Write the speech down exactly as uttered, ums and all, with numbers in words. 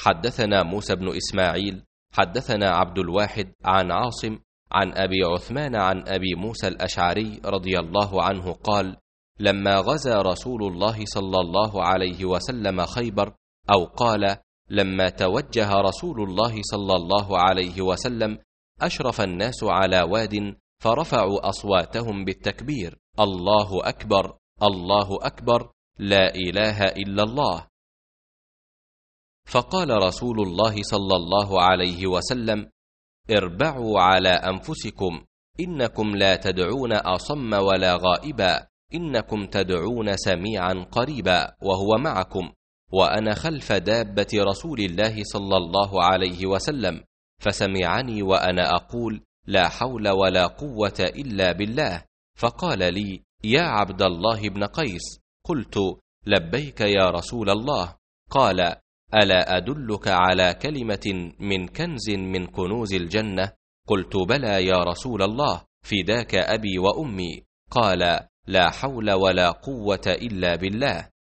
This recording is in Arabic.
حدثنا موسى بن إسماعيل حدثنا عبد الواحد عن عاصم عن أبي عثمان عن أبي موسى الأشعري رضي الله عنه قال: لما غزا رسول الله صلى الله عليه وسلم خيبر، أو قال: لما توجه رسول الله صلى الله عليه وسلم، أشرف الناس على واد فرفعوا أصواتهم بالتكبير: الله أكبر الله أكبر لا إله إلا الله. فقال رسول الله صلى الله عليه وسلم: اربعوا على أنفسكم، إنكم لا تدعون أصم ولا غائبا، إنكم تدعون سميعا قريبا وهو معكم، وأنا خلف دابة رسول الله صلى الله عليه وسلم، فسمعني وأنا أقول: لا حول ولا قوة إلا بالله. فقال لي: يا عبد الله بن قيس. قلت: لبيك يا رسول الله. قال: ألا أدلك على كلمة من كنز من كنوز الجنة؟ قلت: بلى يا رسول الله، فداك أبي وأمي. قال: لا حول ولا قوة إلا بالله.